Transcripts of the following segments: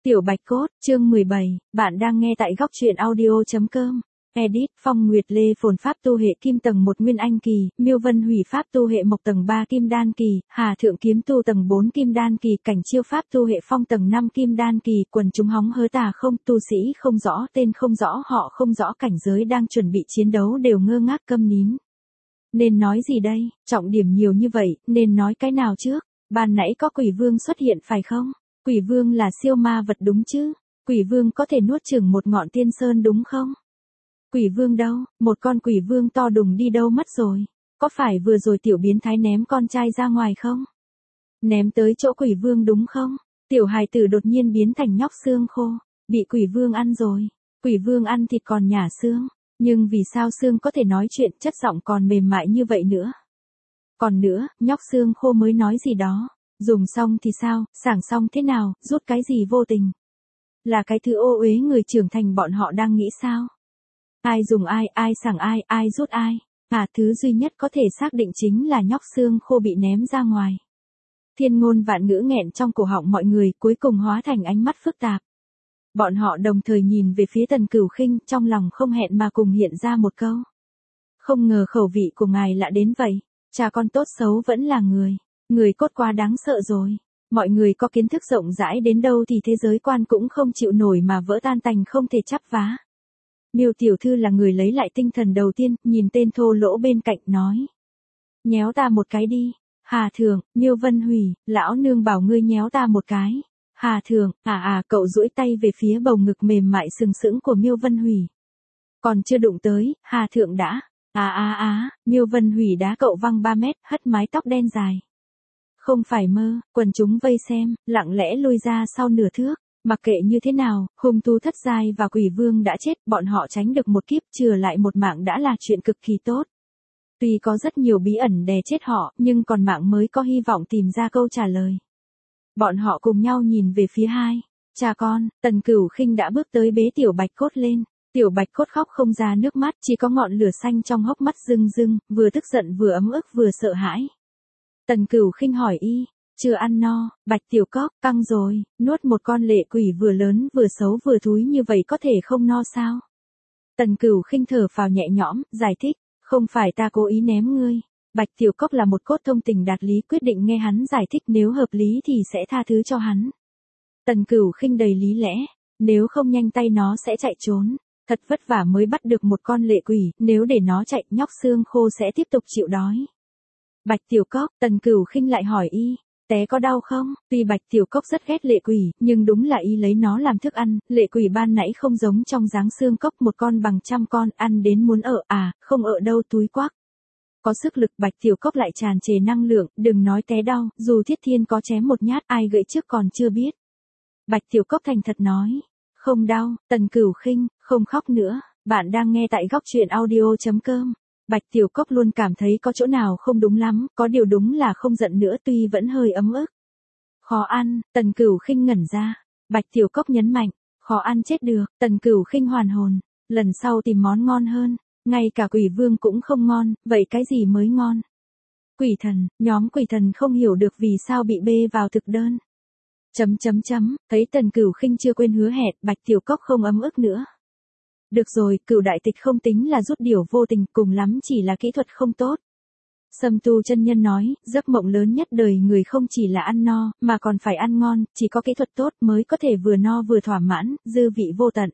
Tiểu Bạch Cốt, chương 17, bạn đang nghe tại góc truyện audio.com. Edit, Phong Nguyệt Lê Phồn Pháp tu hệ kim tầng 1 Nguyên Anh Kỳ, Miêu Vân Hủy Pháp tu hệ Mộc tầng 3 Kim Đan Kỳ, Hà Thượng Kiếm tu tầng 4 Kim Đan Kỳ, Cảnh Chiêu Pháp tu hệ Phong tầng 5 Kim Đan Kỳ, quần chúng hóng hớ tà không, tu sĩ không rõ tên không rõ họ không rõ cảnh giới đang chuẩn bị chiến đấu đều ngơ ngác câm nín. Nên nói gì đây, trọng điểm nhiều như vậy, nên nói cái nào trước, ban nãy có quỷ vương xuất hiện phải không? Quỷ vương là siêu ma vật đúng chứ? Quỷ vương có thể nuốt chửng một ngọn tiên sơn đúng không? Quỷ vương đâu? Một con quỷ vương to đùng đi đâu mất rồi? Có phải vừa rồi tiểu biến thái ném con trai ra ngoài không? Ném tới chỗ quỷ vương đúng không? Tiểu hài tử đột nhiên biến thành nhóc xương khô, bị quỷ vương ăn rồi. Quỷ vương ăn thịt còn nhả xương, nhưng vì sao xương có thể nói chuyện, chất giọng còn mềm mại như vậy nữa? Còn nữa, nhóc xương khô mới nói gì đó. Dùng xong thì sao, sảng xong thế nào, rút cái gì vô tình? Là cái thứ ô uế người trưởng thành bọn họ đang nghĩ sao? Ai dùng ai sảng ai rút ai? Thứ duy nhất có thể xác định chính là nhóc xương khô bị ném ra ngoài. Thiên ngôn vạn ngữ nghẹn trong cổ họng mọi người, cuối cùng hóa thành ánh mắt phức tạp. Bọn họ đồng thời nhìn về phía Tần Cửu Khinh, trong lòng không hẹn mà cùng hiện ra một câu. Không ngờ khẩu vị của ngài lạ đến vậy, cha con tốt xấu vẫn là người. Người cốt quá đáng sợ rồi. Mọi người có kiến thức rộng rãi đến đâu thì thế giới quan cũng không chịu nổi mà vỡ tan tành không thể chắp vá. Miêu tiểu thư là người lấy lại tinh thần đầu tiên, nhìn tên thô lỗ bên cạnh nói. Nhéo ta một cái đi. Hà Thượng, Miêu Vân Hủy, lão nương bảo ngươi nhéo ta một cái. Hà Thượng, cậu duỗi tay về phía bầu ngực mềm mại sừng sững của Miêu Vân Hủy. Còn chưa đụng tới, Hà Thượng đã. Miêu Vân Hủy đá cậu văng 3 mét, hất mái tóc đen dài. Không phải mơ, quần chúng vây xem, lặng lẽ lui ra sau nửa thước. Mặc kệ như thế nào, hung thú thất giai và quỷ vương đã chết, bọn họ tránh được một kiếp, chừa lại một mạng đã là chuyện cực kỳ tốt. Tuy có rất nhiều bí ẩn đè chết họ, nhưng còn mạng mới có hy vọng tìm ra câu trả lời. Bọn họ cùng nhau nhìn về phía hai cha con. Tần Cửu Khinh đã bước tới bế Tiểu Bạch Cốt lên. Tiểu Bạch Cốt khóc không ra nước mắt, chỉ có ngọn lửa xanh trong hốc mắt rưng rưng, vừa tức giận vừa ấm ức vừa sợ hãi. Tần Cửu Khinh hỏi y, chưa ăn no? Bạch Tiểu Cóc, căng rồi, nuốt một con lệ quỷ vừa lớn vừa xấu vừa thúi như vậy có thể không no sao? Tần Cửu Khinh thở phào nhẹ nhõm, giải thích, không phải ta cố ý ném ngươi. Bạch Tiểu Cóc là một cốt thông tình đạt lý, quyết định nghe hắn giải thích, nếu hợp lý thì sẽ tha thứ cho hắn. Tần Cửu Khinh đầy lý lẽ, nếu không nhanh tay nó sẽ chạy trốn. Thật vất vả mới bắt được một con lệ quỷ, nếu để nó chạy, nhóc xương khô sẽ tiếp tục chịu đói. Bạch Tiểu Cóc, Tần Cửu Khinh lại hỏi y, té có đau không? Tuy Bạch Tiểu Cóc rất ghét lệ quỷ, nhưng đúng là y lấy nó làm thức ăn, lệ quỷ ban nãy không giống trong dáng xương cốc một con bằng trăm con, ăn đến muốn không ở đâu túi quắc. Có sức lực Bạch Tiểu Cóc lại tràn trề năng lượng, đừng nói té đau, dù Thiết Thiên có chém một nhát ai gãy trước còn chưa biết. Bạch Tiểu Cóc thành thật nói, không đau. Tần Cửu Khinh, không khóc nữa, bạn đang nghe tại góc truyện audio.com. Bạch Tiểu Cóc luôn cảm thấy có chỗ nào không đúng lắm, có điều đúng là không giận nữa tuy vẫn hơi ấm ức. Khó ăn, Tần Cửu Khinh ngẩn ra. Bạch Tiểu Cóc nhấn mạnh, khó ăn chết được. Tần Cửu Khinh hoàn hồn, lần sau tìm món ngon hơn. Ngay cả quỷ vương cũng không ngon, vậy cái gì mới ngon? Quỷ thần, nhóm quỷ thần không hiểu được vì sao bị bê vào thực đơn. Thấy Tần Cửu Khinh chưa quên hứa hẹn, Bạch Tiểu Cóc không ấm ức nữa. Được rồi, Cửu đại tịch không tính là rút điểu vô tình, cùng lắm chỉ là kỹ thuật không tốt. Sâm Tu chân nhân nói, giấc mộng lớn nhất đời người không chỉ là ăn no, mà còn phải ăn ngon, chỉ có kỹ thuật tốt mới có thể vừa no vừa thỏa mãn, dư vị vô tận.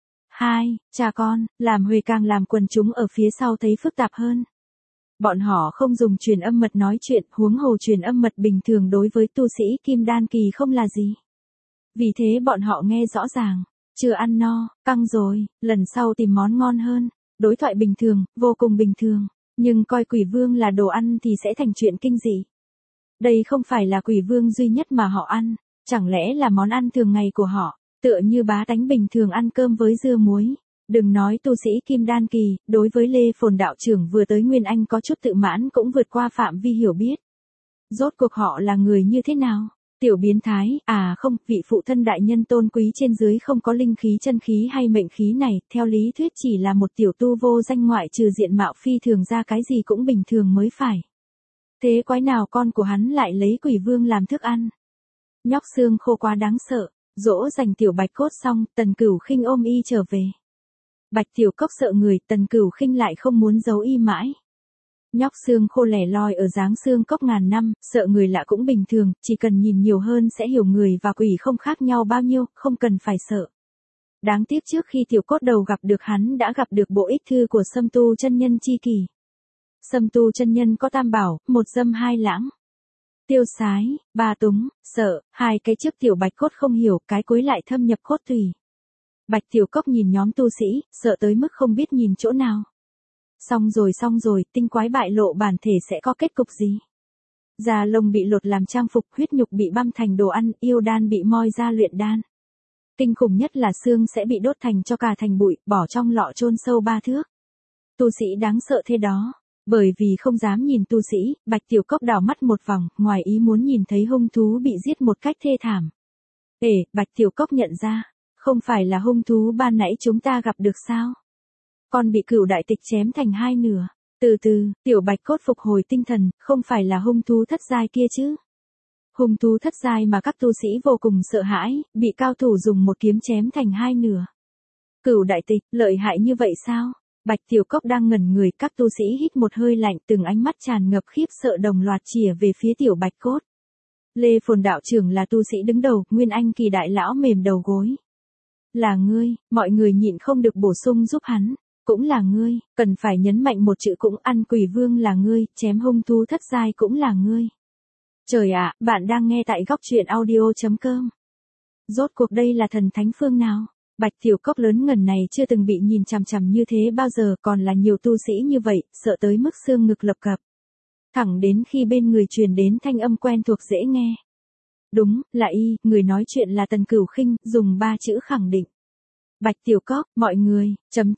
Cha con, làm Huệ càng làm quần chúng ở phía sau thấy phức tạp hơn. Bọn họ không dùng truyền âm mật nói chuyện, huống hồ truyền âm mật bình thường đối với tu sĩ Kim Đan Kỳ không là gì. Vì thế bọn họ nghe rõ ràng. Chưa ăn no, căng rồi, lần sau tìm món ngon hơn. Đối thoại bình thường, vô cùng bình thường. Nhưng coi quỷ vương là đồ ăn thì sẽ thành chuyện kinh dị. Đây không phải là quỷ vương duy nhất mà họ ăn. Chẳng lẽ là món ăn thường ngày của họ, tựa như bá tánh bình thường ăn cơm với dưa muối. Đừng nói tu sĩ Kim Đan Kỳ, đối với Lê Phồn đạo trưởng vừa tới Nguyên Anh có chút tự mãn cũng vượt qua phạm vi hiểu biết. Rốt cuộc họ là người như thế nào? Tiểu biến thái, không, vị phụ thân đại nhân tôn quý trên dưới không có linh khí chân khí hay mệnh khí này, theo lý thuyết chỉ là một tiểu tu vô danh ngoại trừ diện mạo phi thường ra cái gì cũng bình thường mới phải. Thế quái nào con của hắn lại lấy quỷ vương làm thức ăn? Nhóc xương khô quá đáng sợ, Dỗ dành tiểu Bạch Cốt xong, Tần Cửu Khinh ôm y trở về. Bạch Tiểu Cốc sợ người, Tần Cửu Khinh lại không muốn giấu y mãi. Nhóc xương khô lẻ loi ở dáng xương cốc ngàn năm, sợ người lạ cũng bình thường, chỉ cần nhìn nhiều hơn sẽ hiểu người và quỷ không khác nhau bao nhiêu, không cần phải sợ. Đáng tiếc trước khi Tiểu Cốt Đầu gặp được hắn đã gặp được bộ ích thư của Sâm Tu chân nhân chi kỷ. Sâm Tu chân nhân có tam bảo, một dâm hai lãng. Tiêu sái, ba túng, sợ, hai cái trước Tiểu Bạch Cốt không hiểu, cái cuối lại thâm nhập cốt tủy. Bạch Tiểu Cốc nhìn nhóm tu sĩ, sợ tới mức không biết nhìn chỗ nào. Xong rồi, tinh quái bại lộ bản thể sẽ có kết cục gì? Da lông bị lột làm trang phục, huyết nhục bị băm thành đồ ăn, yêu đan bị moi ra luyện đan. Kinh khủng nhất là xương sẽ bị đốt thành cho cả thành bụi, bỏ trong lọ chôn sâu 3 thước. Tu sĩ đáng sợ thế đó. Bởi vì không dám nhìn tu sĩ, Bạch Tiểu Cốc đảo mắt một vòng, ngoài ý muốn nhìn thấy hung thú bị giết một cách thê thảm. Bạch Tiểu Cốc nhận ra, không phải là hung thú ban nãy chúng ta gặp được sao? Con bị Cửu Đại Tịch chém thành 2 nửa. Từ từ, Tiểu Bạch Cốt phục hồi tinh thần, không phải là hung thú thất giai kia chứ? Hung thú thất giai mà các tu sĩ vô cùng sợ hãi, bị cao thủ dùng một kiếm chém thành 2 nửa. Cửu Đại Tịch, lợi hại như vậy sao? Bạch Tiểu Cốc đang ngẩn người, các tu sĩ hít một hơi lạnh, từng ánh mắt tràn ngập khiếp sợ đồng loạt chìa về phía Tiểu Bạch Cốt. Lê Phồn đạo trưởng là tu sĩ đứng đầu, Nguyên Anh kỳ đại lão mềm đầu gối. Là ngươi, mọi người nhịn không được bổ sung giúp hắn. Cũng là ngươi, cần phải nhấn mạnh một chữ cũng ăn quỷ vương là ngươi, chém hung thú thất giai cũng là ngươi. Trời ạ, bạn đang nghe tại góc truyện audio.com. Rốt cuộc đây là thần thánh phương nào? Bạch Tiểu Cốc lớn ngần này chưa từng bị nhìn chằm chằm như thế bao giờ, còn là nhiều tu sĩ như vậy, sợ tới mức xương ngực lập cập. Thẳng đến khi bên người truyền đến thanh âm quen thuộc dễ nghe. Đúng, là y, người nói chuyện là Tần Cửu Khinh, dùng 3 chữ khẳng định. Bạch Tiểu Cốc, mọi người, ...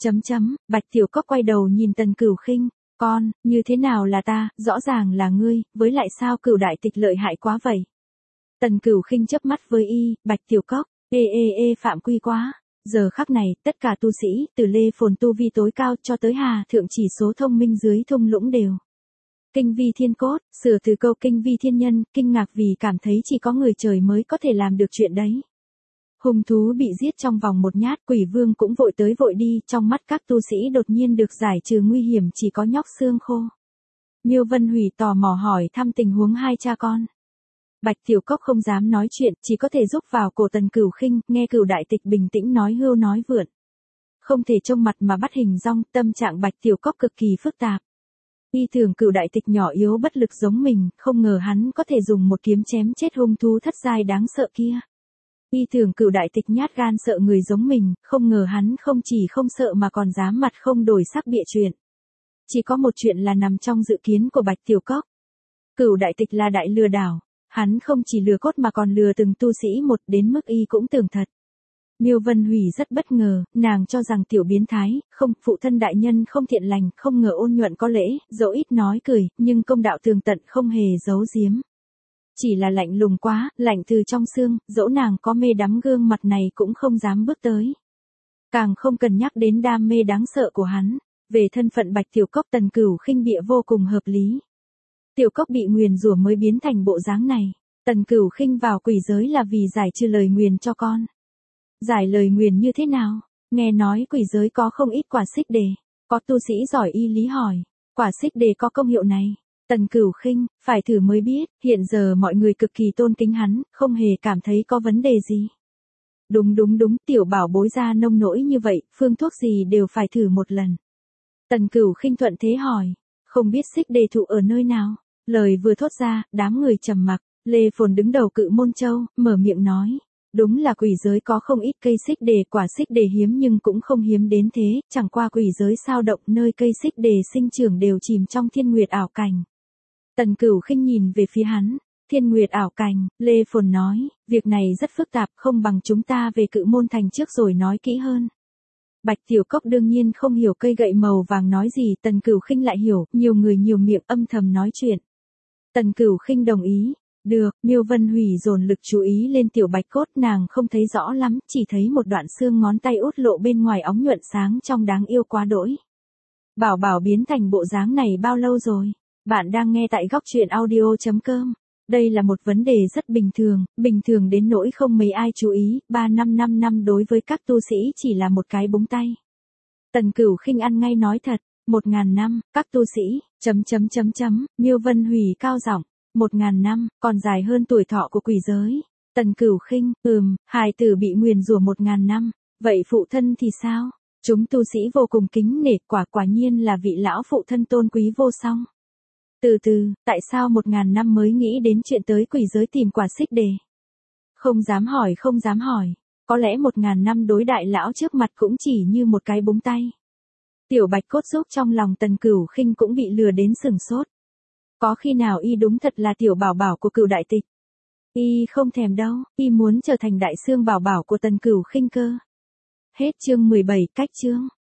Bạch Tiểu Cốc quay đầu nhìn Tần Cửu Khinh, con, như thế nào là ta, rõ ràng là ngươi, với lại sao Cửu Đại Tịch lợi hại quá vậy? Tần Cửu Khinh chớp mắt với y, Bạch Tiểu Cốc, phạm quy quá. Giờ khắc này, tất cả tu sĩ, từ Lê Phồn tu vi tối cao cho tới Hà Thượng chỉ số thông minh dưới thung lũng đều. Kinh vi thiên cốt, sửa từ câu kinh vi thiên nhân, kinh ngạc vì cảm thấy chỉ có người trời mới có thể làm được chuyện đấy. Hung thú bị giết trong vòng một nhát, quỷ vương cũng vội tới vội đi, trong mắt các tu sĩ đột nhiên được giải trừ nguy hiểm chỉ có nhóc xương khô. Miêu Vân Hủy tò mò hỏi thăm tình huống hai cha con. Bạch Tiểu Cốc không dám nói chuyện, chỉ có thể giúp vào cổ Tần Cửu Khinh, nghe Cửu Đại Tịch bình tĩnh nói hưu nói vượn. Không thể trông mặt mà bắt hình dong, tâm trạng Bạch Tiểu Cốc cực kỳ phức tạp. Y tưởng Cửu Đại Tịch nhỏ yếu bất lực giống mình, không ngờ hắn có thể dùng một kiếm chém chết hung thú thất giai đáng sợ kia. Y tưởng Cửu Đại Tịch nhát gan sợ người giống mình, không ngờ hắn không chỉ không sợ mà còn dám mặt không đổi sắc bịa chuyện. Chỉ có một chuyện là nằm trong dự kiến của Bạch Tiểu Cốc. Cửu Đại Tịch là đại lừa đảo, hắn không chỉ lừa cốt mà còn lừa từng tu sĩ một, đến mức y cũng tưởng thật. Miêu Vân Hủy rất bất ngờ, nàng cho rằng tiểu biến thái, không, phụ thân đại nhân không thiện lành, không ngờ ôn nhuận có lễ, dẫu ít nói cười, nhưng công đạo tường tận không hề giấu giếm. Chỉ là lạnh lùng quá, lạnh từ trong xương, dẫu nàng có mê đắm gương mặt này cũng không dám bước tới. Càng không cần nhắc đến đam mê đáng sợ của hắn. Về thân phận Bạch Tiểu Cốc, Tần Cửu Khinh bịa vô cùng hợp lý. Tiểu Cốc bị nguyền rủa mới biến thành bộ dáng này. Tần Cửu Khinh vào quỷ giới là vì giải trừ lời nguyền cho con. Giải lời nguyền như thế nào? Nghe nói quỷ giới có không ít quả xích đề. Có tu sĩ giỏi y lý hỏi. Quả xích đề có công hiệu này. Tần Cửu Khinh, phải thử mới biết, hiện giờ mọi người cực kỳ tôn kính hắn, không hề cảm thấy có vấn đề gì. Đúng, tiểu bảo bối ra nông nỗi như vậy, phương thuốc gì đều phải thử một lần. Tần Cửu Khinh thuận thế hỏi, không biết xích đề thụ ở nơi nào. Lời vừa thốt ra, đám người trầm mặc. Lê Phồn đứng đầu Cự Môn Châu, mở miệng nói. Đúng là quỷ giới có không ít cây xích đề, quả xích đề hiếm nhưng cũng không hiếm đến thế, chẳng qua quỷ giới sao động, nơi cây xích đề sinh trưởng đều chìm trong thiên nguyệt ảo cảnh. Tần Cửu Khinh nhìn về phía hắn, thiên nguyệt ảo cảnh, Lê Phồn nói, việc này rất phức tạp, không bằng chúng ta về Cự Môn Thành trước rồi nói kỹ hơn. Bạch Tiểu Cốc đương nhiên không hiểu cây gậy màu vàng nói gì, Tần Cửu Khinh lại hiểu, nhiều người nhiều miệng âm thầm nói chuyện. Tần Cửu Khinh đồng ý. Được, Miêu Vân Hủy dồn lực chú ý lên Tiểu Bạch Cốt, nàng không thấy rõ lắm, chỉ thấy một đoạn xương ngón tay út lộ bên ngoài óng nhuận sáng trong đáng yêu quá đỗi. Bảo bảo biến thành bộ dáng này bao lâu rồi? Bạn đang nghe tại góc truyện audio.com. Đây là một vấn đề rất bình thường đến nỗi không mấy ai chú ý, 3 năm đối với các tu sĩ chỉ là một cái búng tay. Tần Cửu Khinh ăn ngay nói thật, 1000 năm, các tu sĩ, Miêu Vân Hủy cao giọng, 1000 năm, còn dài hơn tuổi thọ của quỷ giới. Tần Cửu Khinh, hài tử bị nguyền rủa 1000 năm, vậy phụ thân thì sao? Chúng tu sĩ vô cùng kính nể, quả nhiên là vị lão phụ thân tôn quý vô song. Từ từ, tại sao 1000 năm mới nghĩ đến chuyện tới quỷ giới tìm quả xích đề? Không dám hỏi, có lẽ 1000 năm đối đại lão trước mặt cũng chỉ như một cái búng tay. Tiểu Bạch Cốt giúp trong lòng Tần Cửu Khinh cũng bị lừa đến sửng sốt. Có khi nào y đúng thật là tiểu bảo bảo của Cửu Đại Tịch? Y không thèm đâu, y muốn trở thành đại xương bảo bảo của Tần Cửu Khinh cơ. Hết chương 17, cách chương.